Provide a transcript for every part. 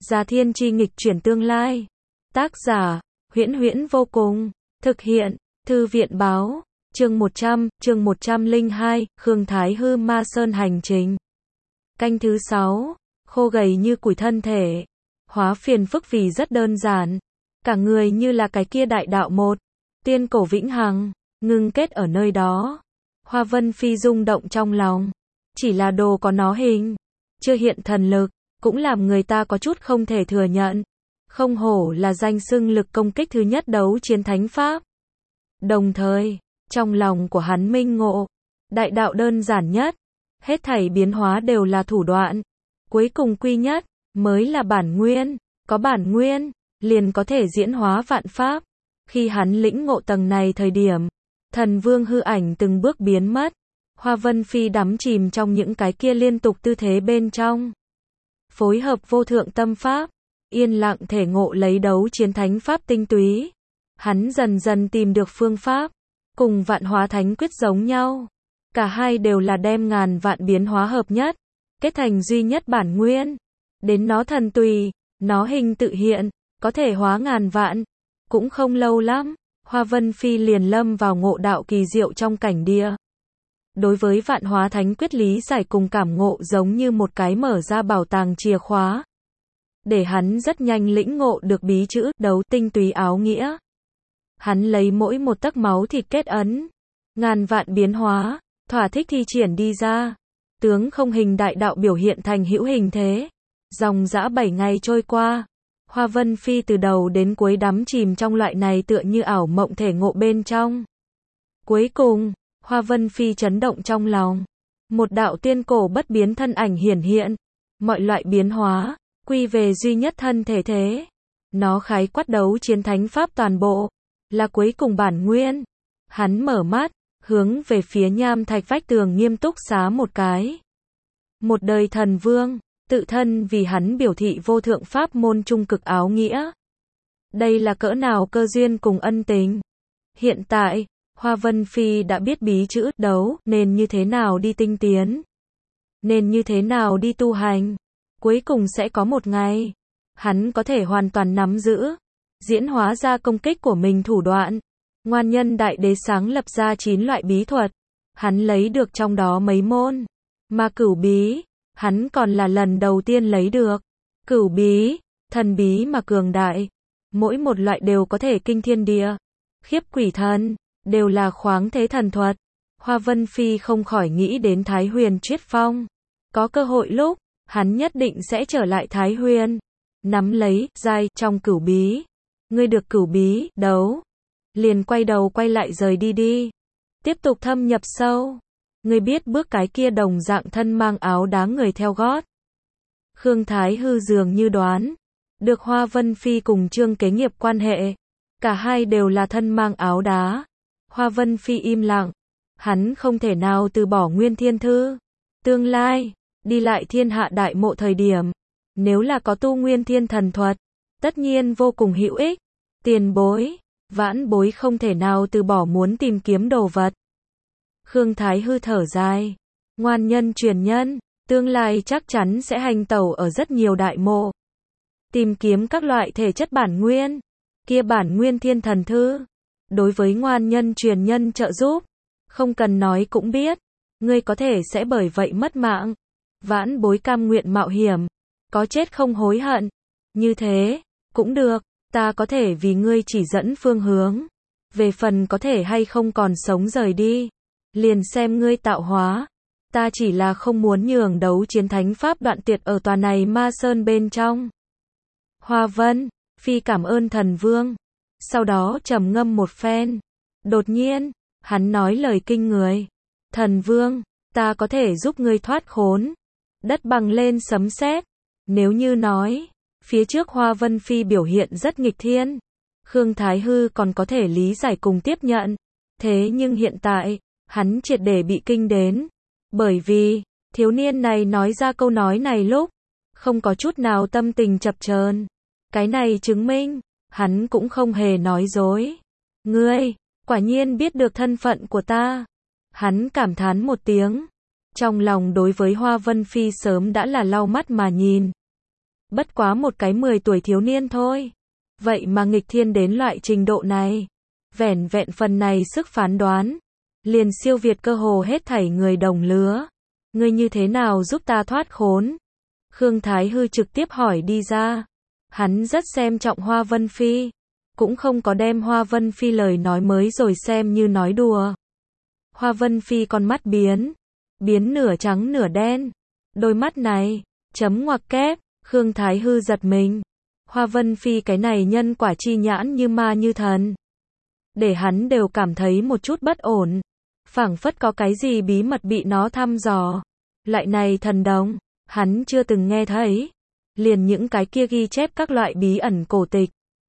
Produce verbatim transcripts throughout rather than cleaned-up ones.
Gia Thiên Chi nghịch chuyển tương lai. Tác giả, Huyễn Huyễn vô cùng. Thực hiện, Thư viện báo. Chương một trăm, chương một trăm lẻ hai, Khương Thái Hư Ma Sơn hành trình. Canh thứ sáu, khô gầy như củi thân thể. Hóa phiền phức vì rất đơn giản. Cả người như là cái kia đại đạo một. Tiên cổ vĩnh hằng, ngưng kết ở nơi đó. Hoa Vân Phi rung động trong lòng. Chỉ là đồ có nó hình. Chưa hiện thần lực, cũng làm người ta có chút không thể thừa nhận. Không hổ là danh xưng lực công kích thứ nhất đấu chiến thánh pháp. Đồng thời, trong lòng của hắn minh ngộ, đại đạo đơn giản nhất, hết thảy biến hóa đều là thủ đoạn, cuối cùng quy nhất, mới là bản nguyên, có bản nguyên, liền có thể diễn hóa vạn pháp. Khi hắn lĩnh ngộ tầng này thời điểm, thần vương hư ảnh từng bước biến mất, Hoa Vân Phi đắm chìm trong những cái kia liên tục tư thế bên trong. Phối hợp vô thượng tâm pháp, yên lặng thể ngộ lấy đấu chiến thánh pháp tinh túy. Hắn dần dần tìm được phương pháp, cùng vạn hóa thánh quyết giống nhau. Cả hai đều là đem ngàn vạn biến hóa hợp nhất, kết thành duy nhất bản nguyên. Đến nó thần tùy, nó hình tự hiện, có thể hóa ngàn vạn. Cũng không lâu lắm, Hoa Vân Phi liền lâm vào ngộ đạo kỳ diệu trong cảnh địa. Đối với vạn hóa thánh quyết lý giải cùng cảm ngộ giống như một cái mở ra bảo tàng chìa khóa. Để hắn rất nhanh lĩnh ngộ được bí chữ đấu tinh túy áo nghĩa. Hắn lấy mỗi một tấc máu thịt kết ấn, ngàn vạn biến hóa, thỏa thích thi triển đi ra. Tướng không hình đại đạo biểu hiện thành hữu hình thế. Dòng dã bảy ngày trôi qua, Hoa Vân Phi từ đầu đến cuối đắm chìm trong loại này tựa như ảo mộng thể ngộ bên trong. Cuối cùng, Hoa Vân Phi chấn động trong lòng. Một đạo tiên cổ bất biến thân ảnh hiển hiện. Mọi loại biến hóa, quy về duy nhất thân thể thế. Nó khái quát đấu chiến thánh pháp toàn bộ, là cuối cùng bản nguyên. Hắn mở mắt, hướng về phía nham thạch vách tường nghiêm túc xá một cái. Một đời thần vương, tự thân vì hắn biểu thị vô thượng pháp môn trung cực áo nghĩa. Đây là cỡ nào cơ duyên cùng ân tình. Hiện tại, Hoa Vân Phi đã biết bí chữ đấu, nên như thế nào đi tinh tiến, nên như thế nào đi tu hành. Cuối cùng sẽ có một ngày, hắn có thể hoàn toàn nắm giữ, diễn hóa ra công kích của mình thủ đoạn. Ngoan nhân đại đế sáng lập ra chín loại bí thuật, hắn lấy được trong đó mấy môn. Mà cửu bí, hắn còn là lần đầu tiên lấy được. Cửu bí, thần bí mà cường đại, mỗi một loại đều có thể kinh thiên địa, khiếp quỷ thần, đều là khoáng thế thần thuật. Hoa Vân Phi không khỏi nghĩ đến Thái Huyền Triết Phong. Có cơ hội lúc, hắn nhất định sẽ trở lại Thái Huyền, nắm lấy giai trong cửu bí. Ngươi được cửu bí đấu, liền quay đầu quay lại rời đi đi, tiếp tục thâm nhập sâu. Ngươi biết bước cái kia đồng dạng thân mang áo đá người theo gót. Khương Thái Hư dường như đoán được Hoa Vân Phi cùng Trương Kế Nghiệp quan hệ, cả hai đều là thân mang áo đá. Hoa Vân Phi im lặng, hắn không thể nào từ bỏ Nguyên Thiên Thư. Tương lai, đi lại thiên hạ đại mộ thời điểm, nếu là có tu Nguyên Thiên thần thuật, tất nhiên vô cùng hữu ích. Tiền bối, vãn bối không thể nào từ bỏ muốn tìm kiếm đồ vật. Khương Thái Hư thở dài, ngoan nhân truyền nhân, tương lai chắc chắn sẽ hành tẩu ở rất nhiều đại mộ, tìm kiếm các loại thể chất bản nguyên, kia bản nguyên thiên thần thư. Đối với ngoan nhân truyền nhân trợ giúp, không cần nói cũng biết, ngươi có thể sẽ bởi vậy mất mạng. Vãn bối cam nguyện mạo hiểm, có chết không hối hận. Như thế, cũng được, ta có thể vì ngươi chỉ dẫn phương hướng. Về phần có thể hay không còn sống rời đi, liền xem ngươi tạo hóa. Ta chỉ là không muốn nhường đấu chiến thánh pháp đoạn tuyệt ở tòa này Ma Sơn bên trong. Hoa Vân Phi cảm ơn thần vương. Sau đó trầm ngâm một phen. Đột nhiên, hắn nói lời kinh người. Thần vương, ta có thể giúp ngươi thoát khốn. Đất bằng lên sấm sét. Nếu như nói, phía trước Hoa Vân Phi biểu hiện rất nghịch thiên, Khương Thái Hư còn có thể lý giải cùng tiếp nhận. Thế nhưng hiện tại, hắn triệt để bị kinh đến. Bởi vì, thiếu niên này nói ra câu nói này lúc, không có chút nào tâm tình chập chờn. Cái này chứng minh, hắn cũng không hề nói dối. Ngươi, quả nhiên biết được thân phận của ta. Hắn cảm thán một tiếng. Trong lòng đối với Hoa Vân Phi sớm đã là lau mắt mà nhìn. Bất quá một cái mười tuổi thiếu niên thôi. Vậy mà nghịch thiên đến loại trình độ này. Vẻn vẹn phần này sức phán đoán. Liền siêu việt cơ hồ hết thảy người đồng lứa. Ngươi như thế nào giúp ta thoát khốn? Khương Thái Hư trực tiếp hỏi đi ra. Hắn rất xem trọng Hoa Vân Phi. Cũng không có đem Hoa Vân Phi lời nói mới rồi xem như nói đùa. Hoa Vân Phi con mắt biến. Biến nửa trắng nửa đen. Đôi mắt này, chấm ngoặc kép, Khương Thái Hư giật mình. Hoa Vân Phi cái này nhân quả chi nhãn như ma như thần. Để hắn đều cảm thấy một chút bất ổn. Phảng phất có cái gì bí mật bị nó thăm dò. Lại này thần đồng, hắn chưa từng nghe thấy. Liền những cái kia ghi chép các loại bí ẩn cổ tịch.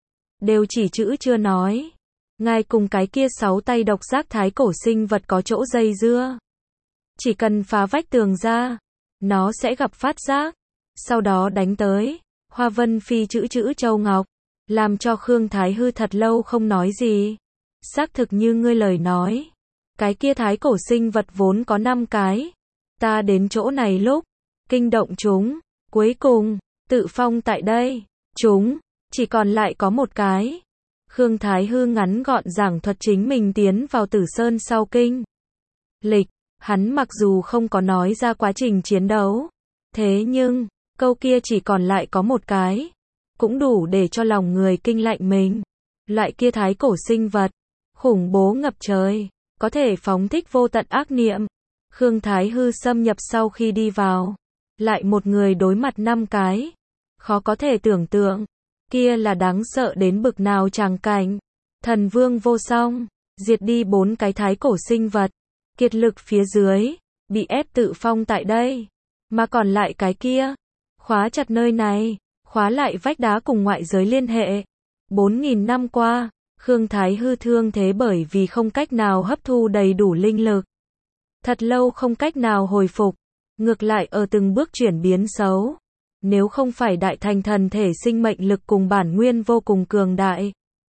Đều chỉ chữ chưa nói. Ngài cùng cái kia sáu tay độc giác thái cổ sinh vật có chỗ dây dưa. Chỉ cần phá vách tường ra, nó sẽ gặp phát giác. Sau đó đánh tới. Hoa Vân Phi chữ chữ châu ngọc. Làm cho Khương Thái Hư thật lâu không nói gì. Xác thực như ngươi lời nói. Cái kia thái cổ sinh vật vốn có năm cái. Ta đến chỗ này lúc, kinh động chúng. Cuối cùng, tự phong tại đây. Chúng, chỉ còn lại có một cái. Khương Thái Hư ngắn gọn giảng thuật chính mình tiến vào Tử Sơn sau kinh lịch. Hắn mặc dù không có nói ra quá trình chiến đấu. Thế nhưng, câu kia chỉ còn lại có một cái. Cũng đủ để cho lòng người kinh lạnh mình. Loại kia thái cổ sinh vật. Khủng bố ngập trời. Có thể phóng thích vô tận ác niệm. Khương Thái Hư xâm nhập sau khi đi vào. Lại một người đối mặt năm cái. Khó có thể tưởng tượng. Kia là đáng sợ đến bực nào tràng cảnh. Thần vương vô song. Diệt đi bốn cái thái cổ sinh vật. Kiệt lực phía dưới. Bị ép tự phong tại đây. Mà còn lại cái kia. Khóa chặt nơi này. Khóa lại vách đá cùng ngoại giới liên hệ. Bốn nghìn năm qua. Khương Thái Hư thương thế bởi vì không cách nào hấp thu đầy đủ linh lực. Thật lâu không cách nào hồi phục. Ngược lại ở từng bước chuyển biến xấu. Nếu không phải đại thành thần thể sinh mệnh lực cùng bản nguyên vô cùng cường đại.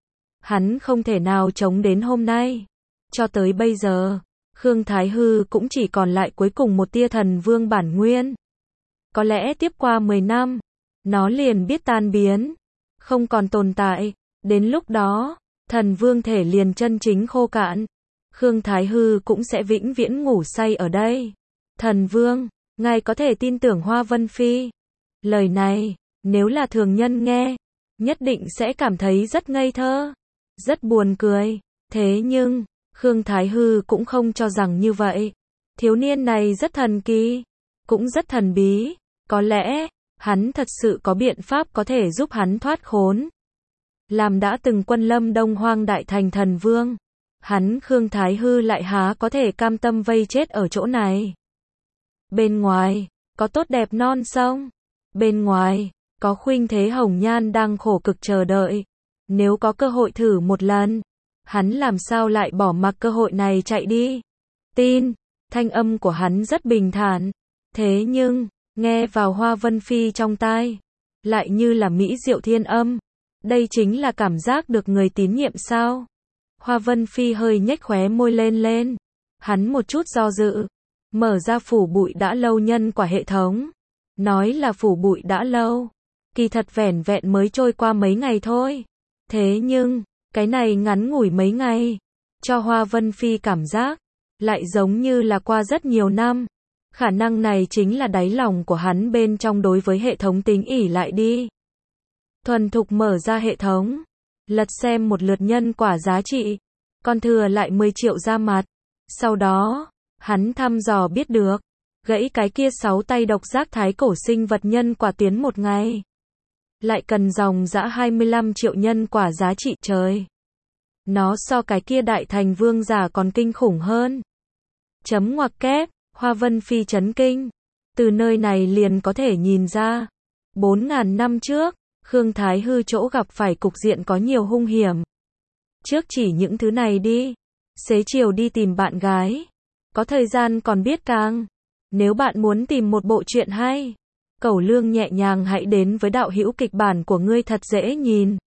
Hắn không thể nào chống đến hôm nay. Cho tới bây giờ, Khương Thái Hư cũng chỉ còn lại cuối cùng một tia thần vương bản nguyên. Có lẽ tiếp qua mười năm, nó liền biết tan biến. Không còn tồn tại. Đến lúc đó, thần vương thể liền chân chính khô cạn. Khương Thái Hư cũng sẽ vĩnh viễn ngủ say ở đây. Thần vương, ngài có thể tin tưởng Hoa Vân Phi. Lời này, nếu là thường nhân nghe, nhất định sẽ cảm thấy rất ngây thơ, rất buồn cười. Thế nhưng, Khương Thái Hư cũng không cho rằng như vậy. Thiếu niên này rất thần kỳ, cũng rất thần bí. Có lẽ, hắn thật sự có biện pháp có thể giúp hắn thoát khốn. Làm đã từng quân lâm Đông Hoang đại thành thần vương. Hắn Khương Thái Hư lại há có thể cam tâm vây chết ở chỗ này. Bên ngoài, có tốt đẹp non sông. Bên ngoài, có khuynh thế hồng nhan đang khổ cực chờ đợi. Nếu có cơ hội thử một lần, hắn làm sao lại bỏ mặc cơ hội này chạy đi. Tin, thanh âm của hắn rất bình thản. Thế nhưng, nghe vào Hoa Vân Phi trong tai, lại như là mỹ diệu thiên âm. Đây chính là cảm giác được người tín nhiệm sao? Hoa Vân Phi hơi nhếch khóe môi lên lên. Hắn một chút do dự. Mở ra phủ bụi đã lâu nhân quả hệ thống. Nói là phủ bụi đã lâu. Kỳ thật vẻn vẹn mới trôi qua mấy ngày thôi. Thế nhưng, cái này ngắn ngủi mấy ngày. Cho Hoa Vân Phi cảm giác. Lại giống như là qua rất nhiều năm. Khả năng này chính là đáy lòng của hắn bên trong đối với hệ thống tính ỉ lại đi. Thuần thục mở ra hệ thống. Lật xem một lượt nhân quả giá trị. Còn thừa lại mười triệu ra mặt. Sau đó, hắn thăm dò biết được. Gãy cái kia sáu tay độc giác thái cổ sinh vật nhân quả tiến một ngày. Lại cần dòng dã hai mươi lăm triệu nhân quả giá trị trời. Nó so cái kia đại thành vương giả còn kinh khủng hơn. Chấm ngoặc kép, Hoa Vân Phi chấn kinh. Từ nơi này liền có thể nhìn ra. Bốn ngàn năm trước, Khương Thái Hư chỗ gặp phải cục diện có nhiều hung hiểm. Trước chỉ những thứ này đi. Xế chiều đi tìm bạn gái. Có thời gian còn biết càng. Nếu bạn muốn tìm một bộ truyện hay, Cẩu Lương nhẹ nhàng hãy đến với đạo hữu kịch bản của ngươi thật dễ nhìn.